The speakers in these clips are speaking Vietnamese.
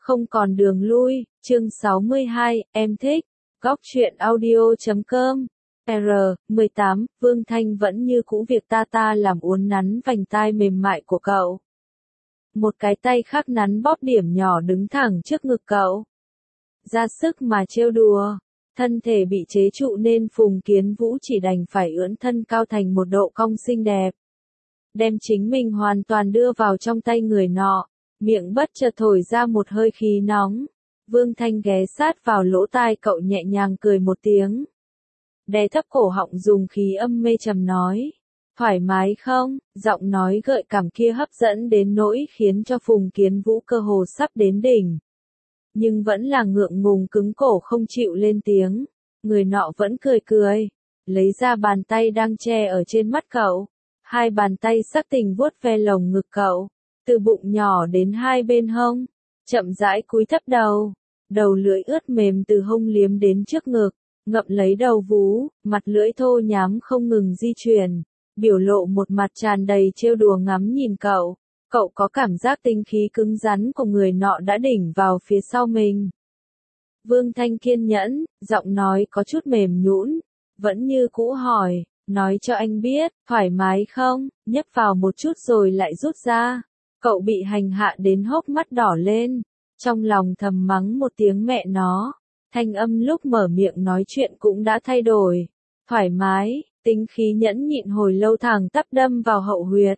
Không còn đường lui, chương 62, em thích. Góc truyện audio.com. R18, Vương Thanh vẫn như cũ việc ta làm uốn nắn vành tai mềm mại của cậu. Một cái tay khác nắn bóp điểm nhỏ đứng thẳng trước ngực cậu. Ra sức mà trêu đùa. Thân thể bị chế trụ nên Phùng Kiến Vũ chỉ đành phải ưỡn thân cao thành một độ cong xinh đẹp. Đem chính mình hoàn toàn đưa vào trong tay người nọ. Miệng bất chợt thổi ra một hơi khí nóng. Vương Thanh ghé sát vào lỗ tai cậu nhẹ nhàng cười một tiếng. Đè thấp cổ họng dùng khí âm mê trầm nói. Thoải mái không? Giọng nói gợi cảm kia hấp dẫn đến nỗi khiến cho Phùng Kiến Vũ cơ hồ sắp đến đỉnh. Nhưng vẫn là ngượng ngùng cứng cổ không chịu lên tiếng. Người nọ vẫn cười. Lấy ra bàn tay đang che ở trên mắt cậu. Hai bàn tay sắc tình vuốt ve lồng ngực cậu. Từ bụng nhỏ đến hai bên hông. Chậm rãi cúi thấp đầu. Đầu lưỡi ướt mềm từ hông liếm đến trước ngực. Ngậm lấy đầu vú, mặt lưỡi thô nhám không ngừng di chuyển. Biểu lộ một mặt tràn đầy trêu đùa ngắm nhìn cậu. Cậu có cảm giác tinh khí cứng rắn của người nọ đã đỉnh vào phía sau mình. Vương Thanh kiên nhẫn, giọng nói có chút mềm nhũn, vẫn như cũ hỏi, nói cho anh biết, thoải mái không, nhấp vào một chút rồi lại rút ra. Cậu bị hành hạ đến hốc mắt đỏ lên, trong lòng thầm mắng một tiếng mẹ nó. Thanh âm lúc mở miệng nói chuyện cũng đã thay đổi. Thoải mái, tính khí nhẫn nhịn hồi lâu thẳng tắp đâm vào hậu huyệt.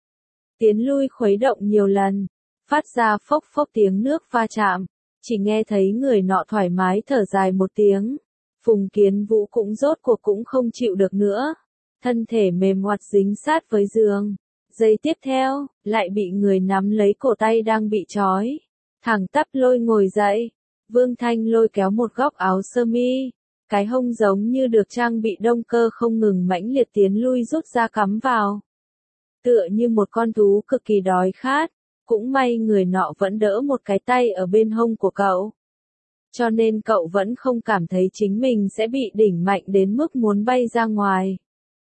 Tiến lui khuấy động nhiều lần, phát ra phốc phốc tiếng nước va chạm, chỉ nghe thấy người nọ thoải mái thở dài một tiếng. Phùng Kiến Vũ cũng rốt cuộc cũng không chịu được nữa, thân thể mềm oặt dính sát với giường. Giây tiếp theo, lại bị người nắm lấy cổ tay đang bị trói, thẳng tắp lôi ngồi dậy. Vương Thanh lôi kéo một góc áo sơ mi, cái hông giống như được trang bị động cơ không ngừng mãnh liệt tiến lui rút ra cắm vào. Tựa như một con thú cực kỳ đói khát, cũng may người nọ vẫn đỡ một cái tay ở bên hông của cậu. Cho nên cậu vẫn không cảm thấy chính mình sẽ bị đỉnh mạnh đến mức muốn bay ra ngoài.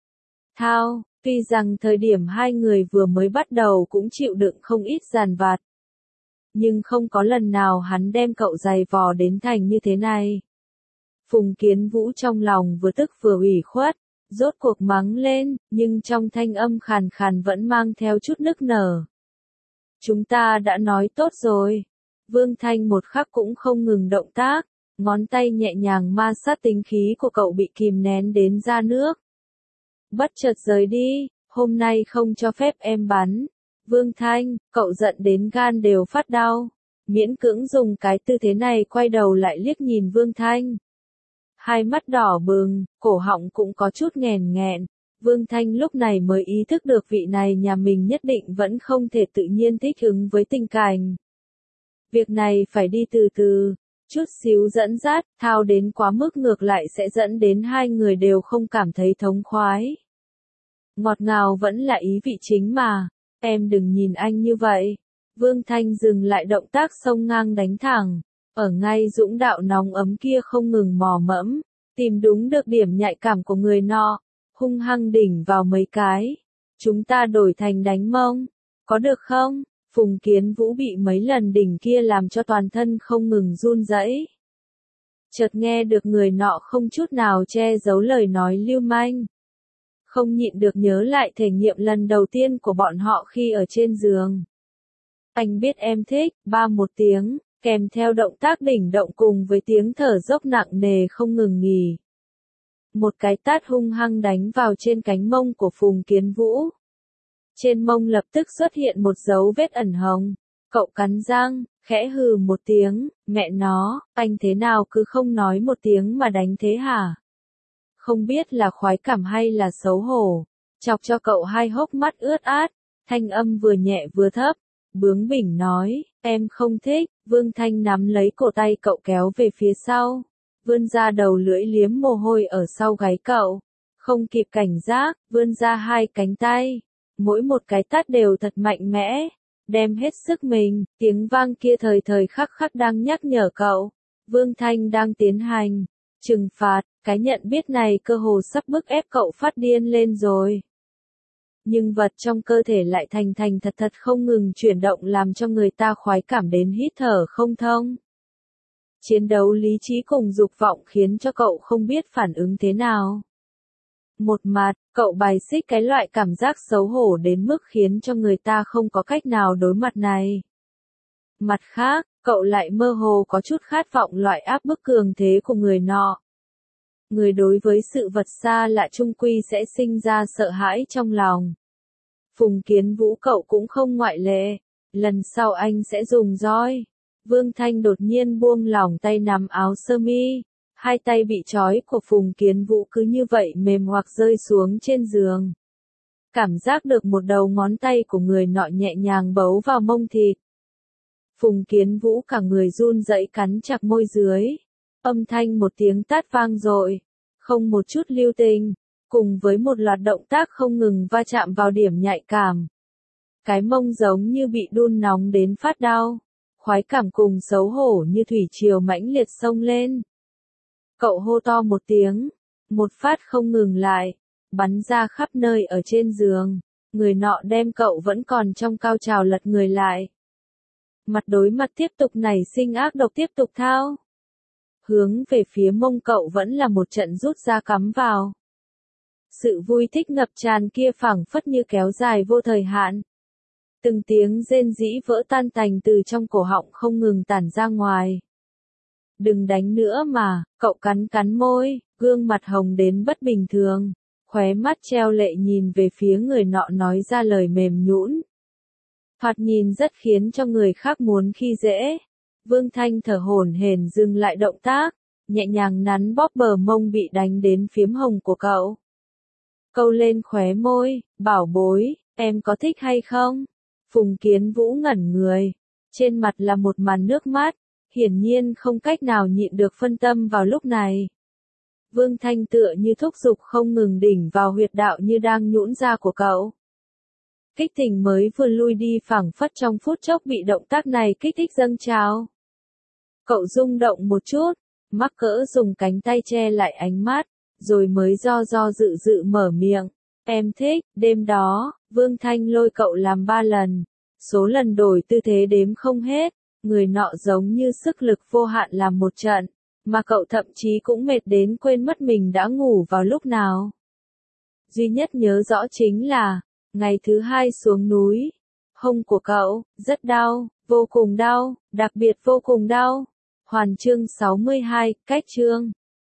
Tuy rằng thời điểm hai người vừa mới bắt đầu cũng chịu đựng không ít giàn vặt. Nhưng không có lần nào hắn đem cậu giày vò đến thành như thế này. Phùng Kiến Vũ trong lòng vừa tức vừa ủy khuất, rốt cuộc mắng lên, nhưng trong thanh âm khàn khàn vẫn mang theo chút nức nở. Chúng ta đã nói tốt rồi. Vương Thanh một khắc cũng không ngừng động tác, ngón tay nhẹ nhàng ma sát tính khí của cậu bị kìm nén đến ra nước. Bất chợt rời đi, hôm nay không cho phép em bắn. Vương Thanh, cậu giận đến gan đều phát đau. Miễn cưỡng dùng cái tư thế này quay đầu lại liếc nhìn Vương Thanh. Hai mắt đỏ bừng, cổ họng cũng có chút nghẹn. Vương Thanh lúc này mới ý thức được vị này nhà mình nhất định vẫn không thể tự nhiên thích ứng với tình cảnh. Việc này phải đi từ từ, chút xíu dẫn dắt, thao đến quá mức ngược lại sẽ dẫn đến hai người đều không cảm thấy thống khoái. Ngọt ngào vẫn là ý vị chính mà, em đừng nhìn anh như vậy. Vương Thanh dừng lại động tác xông ngang đánh thẳng, ở ngay dũng đạo nóng ấm kia không ngừng mò mẫm, tìm đúng được điểm nhạy cảm của người nọ, hung hăng đỉnh vào mấy cái. Chúng ta đổi thành đánh mông, có được không? Phùng Kiến Vũ bị mấy lần đỉnh kia làm cho toàn thân không ngừng run rẩy. Chợt nghe được người nọ không chút nào che giấu lời nói lưu manh. Không nhịn được nhớ lại thể nghiệm lần đầu tiên của bọn họ khi ở trên giường. Anh biết em thích, ba một tiếng, kèm theo động tác đỉnh động cùng với tiếng thở dốc nặng nề không ngừng nghỉ. Một cái tát hung hăng đánh vào trên cánh mông của Phùng Kiến Vũ. Trên mông lập tức xuất hiện một dấu vết ẩn hồng. Cậu cắn răng, khẽ hừ một tiếng, mẹ nó, anh thế nào cứ không nói một tiếng mà đánh thế hả? Không biết là khoái cảm hay là xấu hổ, chọc cho cậu hai hốc mắt ướt át, thanh âm vừa nhẹ vừa thấp, bướng bỉnh nói, em không thích. Vương Thanh nắm lấy cổ tay cậu kéo về phía sau, vươn ra đầu lưỡi liếm mồ hôi ở sau gáy cậu, không kịp cảnh giác, vươn ra hai cánh tay, mỗi một cái tát đều thật mạnh mẽ, đem hết sức mình. Tiếng vang kia thời thời khắc khắc đang nhắc nhở cậu, Vương Thanh đang tiến hành trừng phạt. Cái nhận biết này cơ hồ sắp bức ép cậu phát điên lên rồi. nhưng vật trong cơ thể lại thành thành thật thật không ngừng chuyển động làm cho người ta khoái cảm đến hít thở không thông. Chiến đấu lý trí cùng dục vọng khiến cho cậu không biết phản ứng thế nào. Một mặt, cậu bài xích cái loại cảm giác xấu hổ đến mức khiến cho người ta không có cách nào đối mặt này. Mặt khác, cậu lại mơ hồ có chút khát vọng loại áp bức cường thế của người nọ. Người đối với sự vật xa lạ chung quy sẽ sinh ra sợ hãi trong lòng. Phùng Kiến Vũ cậu cũng không ngoại lệ. Lần sau anh sẽ dùng roi. Vương Thanh đột nhiên buông lỏng tay nắm áo sơ mi. Hai tay bị trói của Phùng Kiến Vũ cứ như vậy mềm hoặc rơi xuống trên giường. Cảm giác được một đầu ngón tay của người nọ nhẹ nhàng bấu vào mông thịt. Phùng Kiến Vũ cả người run rẩy cắn chặt môi dưới. Âm thanh một tiếng tát vang dội, không một chút lưu tình, cùng với một loạt động tác không ngừng va chạm vào điểm nhạy cảm. Cái mông giống như bị đun nóng đến phát đau, khoái cảm cùng xấu hổ như thủy triều mãnh liệt xông lên. Cậu hô to một tiếng, một phát không ngừng lại, bắn ra khắp nơi ở trên giường, người nọ đem cậu vẫn còn trong cao trào lật người lại. Mặt đối mặt tiếp tục nảy sinh ác độc tiếp tục thao. Hướng về phía mông cậu vẫn là một trận rút ra cắm vào. Sự vui thích ngập tràn kia phảng phất như kéo dài vô thời hạn. Từng tiếng rên rỉ vỡ tan tành từ trong cổ họng không ngừng tản ra ngoài. Đừng đánh nữa mà, cậu cắn cắn môi, gương mặt hồng đến bất bình thường, khóe mắt treo lệ nhìn về phía người nọ nói ra lời mềm nhũn. Thoạt nhìn rất khiến cho người khác muốn khi dễ. Vương Thanh thở hổn hển dừng lại động tác, nhẹ nhàng nắn bóp bờ mông bị đánh đến phiếm hồng của cậu. Câu lên khóe môi, bảo bối, em có thích hay không? Phùng Kiến Vũ ngẩn người, trên mặt là một màn nước mắt, hiển nhiên không cách nào nhịn được phân tâm vào lúc này. Vương Thanh tựa như thúc giục không ngừng đỉnh vào huyệt đạo như đang nhũn ra của cậu. Kích tình mới vừa lui đi phảng phất trong phút chốc bị động tác này kích thích dâng trào. Cậu rung động một chút, mắc cỡ dùng cánh tay che lại ánh mắt, rồi mới do dự dự mở miệng. Em thích, đêm đó, Vương Thanh lôi cậu làm 3 lần. Số lần đổi tư thế đếm không hết, người nọ giống như sức lực vô hạn làm một trận, mà cậu thậm chí cũng mệt đến quên mất mình đã ngủ vào lúc nào. Duy nhất nhớ rõ chính là, ngày thứ 2 xuống núi, hông của cậu, rất đau, vô cùng đau, đặc biệt vô cùng đau. Hoàn chương 62, cách chương.